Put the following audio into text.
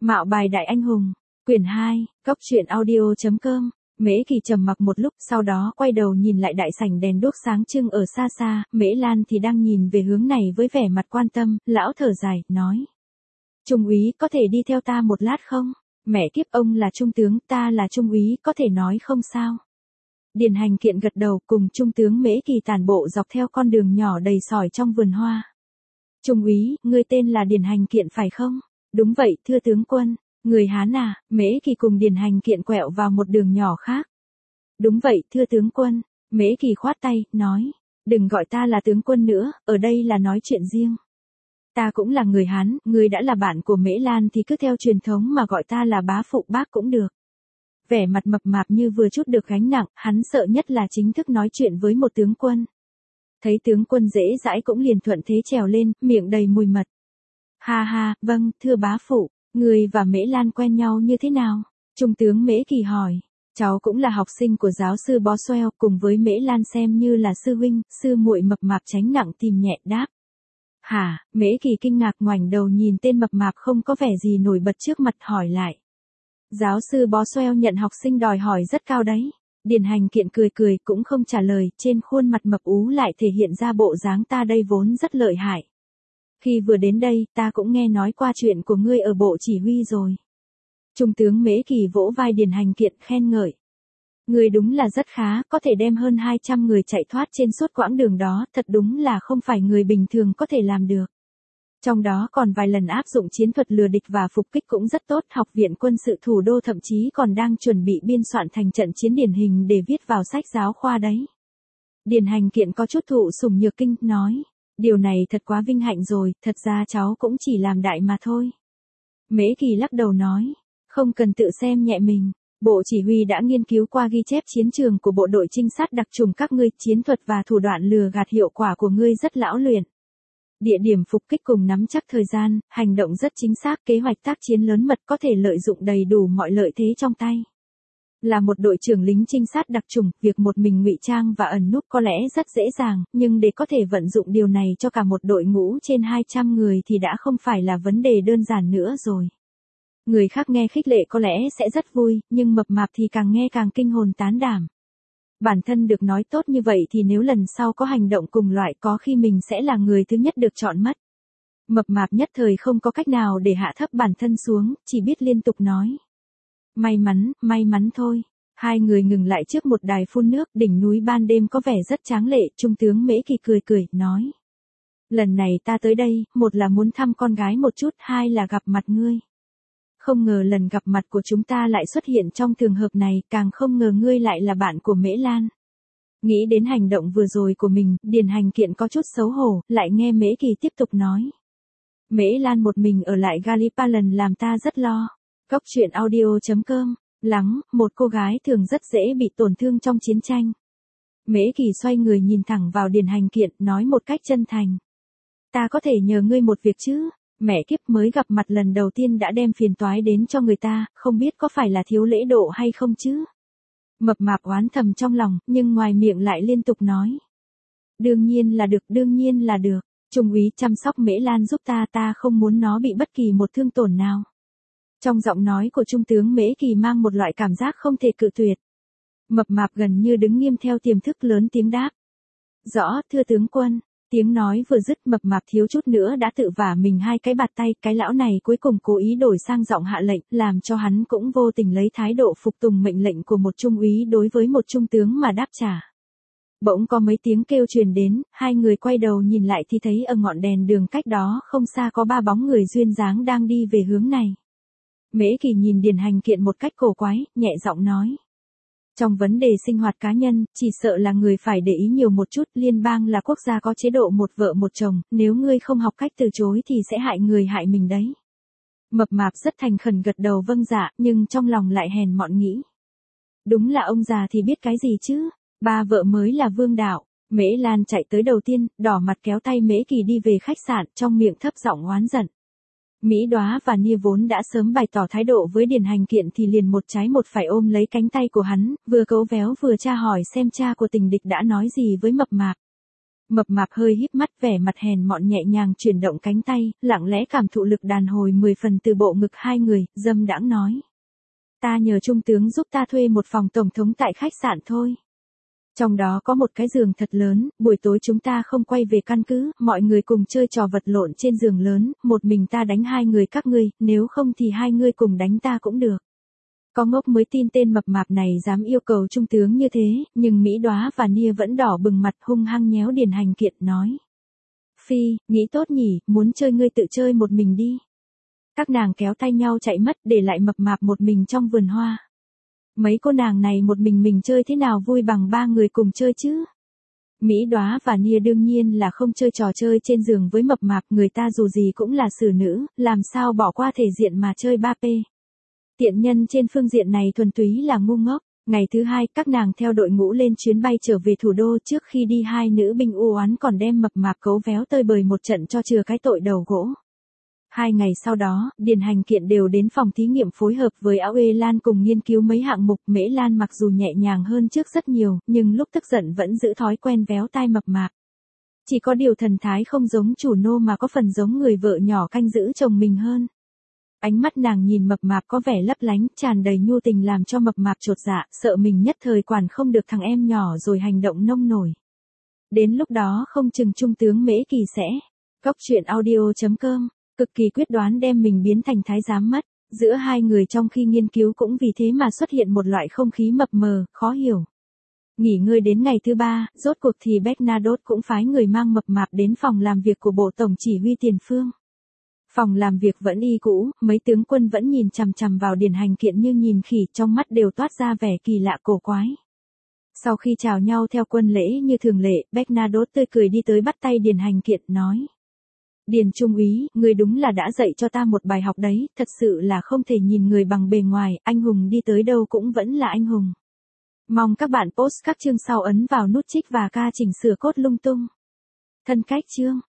Mạo bài đại anh hùng, quyển 2, Cốc truyện audio.com. Mễ Kỳ trầm mặc một lúc, sau đó quay đầu nhìn lại đại sảnh đèn đuốc sáng trưng ở xa xa, Mễ Lan thì đang nhìn về hướng này với vẻ mặt quan tâm, lão thở dài, nói. Trung úy, có thể đi theo ta một lát không? Mẹ kiếp, ông là trung tướng, ta là trung úy, có thể nói không sao? Điền Hành Kiện gật đầu, cùng trung tướng Mễ Kỳ tản bộ dọc theo con đường nhỏ đầy sỏi trong vườn hoa. Trung úy, ngươi tên là Điền Hành Kiện phải không? Đúng vậy, thưa tướng quân. Người Hán à? Mễ Kỳ cùng Điền Hành Kiện quẹo vào một đường nhỏ khác. Đúng vậy, thưa tướng quân. Mễ Kỳ khoát tay, nói. Đừng gọi ta là tướng quân nữa, ở đây là nói chuyện riêng. Ta cũng là người Hán, ngươi đã là bạn của Mễ Lan thì cứ theo truyền thống mà gọi ta là bá phụ bác cũng được. Vẻ mặt mập mạp như vừa chút được gánh nặng, hắn sợ nhất là chính thức nói chuyện với một tướng quân. Thấy tướng quân dễ dãi cũng liền thuận thế trèo lên, miệng đầy mùi mật. Ha ha, vâng, thưa bá phụ, người và Mễ Lan quen nhau như thế nào? Trung tướng Mễ Kỳ hỏi. Cháu cũng là học sinh của giáo sư Boswell, cùng với Mễ Lan xem như là sư huynh, sư muội. Mập mạp tránh nặng tìm nhẹ đáp. Hả? Mễ Kỳ kinh ngạc ngoảnh đầu nhìn tên mập mạp không có vẻ gì nổi bật trước mặt, hỏi lại. Giáo sư Boswell nhận học sinh đòi hỏi rất cao đấy. Điền Hành Kiện cười cười cũng không trả lời, trên khuôn mặt mập ú lại thể hiện ra bộ dáng ta đây vốn rất lợi hại. Khi vừa đến đây, ta cũng nghe nói qua chuyện của ngươi ở bộ chỉ huy rồi. Trung tướng Mễ Kỳ vỗ vai Điền Hành Kiện khen ngợi. Ngươi đúng là rất khá, có thể đem hơn 200 người chạy thoát trên suốt quãng đường đó, thật đúng là không phải người bình thường có thể làm được. Trong đó còn vài lần áp dụng chiến thuật lừa địch và phục kích cũng rất tốt, học viện quân sự thủ đô thậm chí còn đang chuẩn bị biên soạn thành trận chiến điển hình để viết vào sách giáo khoa đấy. Điền Hành Kiện có chút thụ sủng nhược kinh, nói. Điều này thật quá vinh hạnh rồi, thật ra cháu cũng chỉ làm đại mà thôi. Mễ Kỳ lắc đầu nói. Không cần tự xem nhẹ mình. Bộ chỉ huy đã nghiên cứu qua ghi chép chiến trường của bộ đội trinh sát đặc trùng các ngươi, chiến thuật và thủ đoạn lừa gạt hiệu quả của ngươi rất lão luyện. Địa điểm phục kích cùng nắm chắc thời gian, hành động rất chính xác, kế hoạch tác chiến lớn mật, có thể lợi dụng đầy đủ mọi lợi thế trong tay. Là một đội trưởng lính trinh sát đặc trùng, việc một mình ngụy trang và ẩn núp có lẽ rất dễ dàng, nhưng để có thể vận dụng điều này cho cả một đội ngũ trên 200 người thì đã không phải là vấn đề đơn giản nữa rồi. Người khác nghe khích lệ có lẽ sẽ rất vui, nhưng mập mạp thì càng nghe càng kinh hồn tán đảm. Bản thân được nói tốt như vậy thì nếu lần sau có hành động cùng loại có khi mình sẽ là người thứ nhất được chọn mất. Mập mạp nhất thời không có cách nào để hạ thấp bản thân xuống, chỉ biết liên tục nói. May mắn thôi. Hai người ngừng lại trước một đài phun nước, đỉnh núi ban đêm có vẻ rất tráng lệ, trung tướng Mễ Kỳ cười, nói. Lần này ta tới đây, một là muốn thăm con gái một chút, hai là gặp mặt ngươi. Không ngờ lần gặp mặt của chúng ta lại xuất hiện trong trường hợp này, càng không ngờ ngươi lại là bạn của Mễ Lan. Nghĩ đến hành động vừa rồi của mình, Điền Hành Kiện có chút xấu hổ, lại nghe Mễ Kỳ tiếp tục nói. Mễ Lan một mình ở lại Gallipoli làm ta rất lo. Cốc truyện audio.com. Lắng, một cô gái thường rất dễ bị tổn thương trong chiến tranh. Mễ Kỳ xoay người nhìn thẳng vào Điền Hành Kiện, nói một cách chân thành. Ta có thể nhờ ngươi một việc chứ? Mẹ kiếp, mới gặp mặt lần đầu tiên đã đem phiền toái đến cho người ta, không biết có phải là thiếu lễ độ hay không chứ? Mập mạp oán thầm trong lòng, nhưng ngoài miệng lại liên tục nói. Đương nhiên là được. Trung úy chăm sóc Mễ Lan giúp ta không muốn nó bị bất kỳ một thương tổn nào. Trong giọng nói của trung tướng Mễ Kỳ mang một loại cảm giác không thể cự tuyệt. Mập mạp gần như đứng nghiêm theo tiềm thức lớn tiếng đáp. Rõ, thưa tướng quân. Tiếng nói vừa dứt, mập mạp thiếu chút nữa đã tự vả mình hai cái bạt tay, cái lão này cuối cùng cố ý đổi sang giọng hạ lệnh, làm cho hắn cũng vô tình lấy thái độ phục tùng mệnh lệnh của một trung úy đối với một trung tướng mà đáp trả. Bỗng có mấy tiếng kêu truyền đến, hai người quay đầu nhìn lại thì thấy ở ngọn đèn đường cách đó không xa có ba bóng người duyên dáng đang đi về hướng này. Mễ Kỳ nhìn Điền Hành Kiện một cách cổ quái, nhẹ giọng nói. Trong vấn đề sinh hoạt cá nhân, chỉ sợ là người phải để ý nhiều một chút, liên bang là quốc gia có chế độ một vợ một chồng, nếu ngươi không học cách từ chối thì sẽ hại người hại mình đấy. Mập mạp rất thành khẩn gật đầu vâng dạ, nhưng trong lòng lại hèn mọn nghĩ. Đúng là ông già thì biết cái gì chứ, ba vợ mới là vương đạo. Mễ Lan chạy tới đầu tiên, đỏ mặt kéo tay Mễ Kỳ đi về khách sạn, trong miệng thấp giọng oán giận. Mỹ Đóa và Nia vốn đã sớm bày tỏ thái độ với Điền Hành Kiện thì liền một trái một phải ôm lấy cánh tay của hắn, vừa cấu véo vừa tra hỏi xem cha của tình địch đã nói gì với mập mạp. Mập mạp hơi híp mắt, vẻ mặt hèn mọn nhẹ nhàng chuyển động cánh tay, lặng lẽ cảm thụ lực đàn hồi 10 phần từ bộ ngực hai người, dâm đãng nói. Ta nhờ trung tướng giúp ta thuê một phòng tổng thống tại khách sạn thôi. Trong đó có một cái giường thật lớn, buổi tối chúng ta không quay về căn cứ, mọi người cùng chơi trò vật lộn trên giường lớn, một mình ta đánh hai người các ngươi, nếu không thì hai ngươi cùng đánh ta cũng được. Có ngốc mới tin tên mập mạp này dám yêu cầu trung tướng như thế, nhưng Mỹ Đóa và Nia vẫn đỏ bừng mặt hung hăng nhéo Điền Hành Kiện nói. Phi, nghĩ tốt nhỉ, muốn chơi ngươi tự chơi một mình đi. Các nàng kéo tay nhau chạy mất để lại mập mạp một mình trong vườn hoa. Mấy cô nàng này một mình chơi thế nào vui bằng ba người cùng chơi chứ? Mỹ Đóa và Nia đương nhiên là không chơi trò chơi trên giường với mập mạp, người ta dù gì cũng là xử nữ, làm sao bỏ qua thể diện mà chơi 3P. Tiện nhân trên phương diện này thuần túy là ngu ngốc. Ngày thứ hai, các nàng theo đội ngũ lên chuyến bay trở về thủ đô, trước khi đi hai nữ binh u oán còn đem mập mạp cấu véo tơi bời một trận cho chừa cái tội đầu gỗ. 2 ngày sau đó, Điền Hành Kiện đều đến phòng thí nghiệm phối hợp với Áo Ê Lan cùng nghiên cứu mấy hạng mục. Mễ Lan mặc dù nhẹ nhàng hơn trước rất nhiều, nhưng lúc tức giận vẫn giữ thói quen véo tai mập mạp. Chỉ có điều thần thái không giống chủ nô mà có phần giống người vợ nhỏ canh giữ chồng mình hơn. Ánh mắt nàng nhìn mập mạp có vẻ lấp lánh, tràn đầy nhu tình làm cho mập mạp chột dạ, sợ mình nhất thời quản không được thằng em nhỏ rồi hành động nông nổi. Đến lúc đó không chừng trung tướng Mễ Kỳ sẽ cóc truyện audio.com cực kỳ quyết đoán đem mình biến thành thái giám mất. Giữa hai người trong khi nghiên cứu cũng vì thế mà xuất hiện một loại không khí mập mờ, khó hiểu. Nghỉ ngơi đến ngày thứ 3, rốt cuộc thì Bernadotte cũng phái người mang mập mạp đến phòng làm việc của Bộ Tổng Chỉ huy Tiền Phương. Phòng làm việc vẫn y cũ, mấy tướng quân vẫn nhìn chằm chằm vào Điền Hành Kiện như nhìn khỉ, trong mắt đều toát ra vẻ kỳ lạ cổ quái. Sau khi chào nhau theo quân lễ như thường lệ, Bernadotte tươi cười đi tới bắt tay Điền Hành Kiện nói. Điền Trung úy, ngươi đúng là đã dạy cho ta một bài học đấy, thật sự là không thể nhìn người bằng bề ngoài, anh hùng đi tới đâu cũng vẫn là anh hùng. Mong các bạn post các chương sau ấn vào nút trích và ca chỉnh sửa cốt lung tung. Thân cách chương.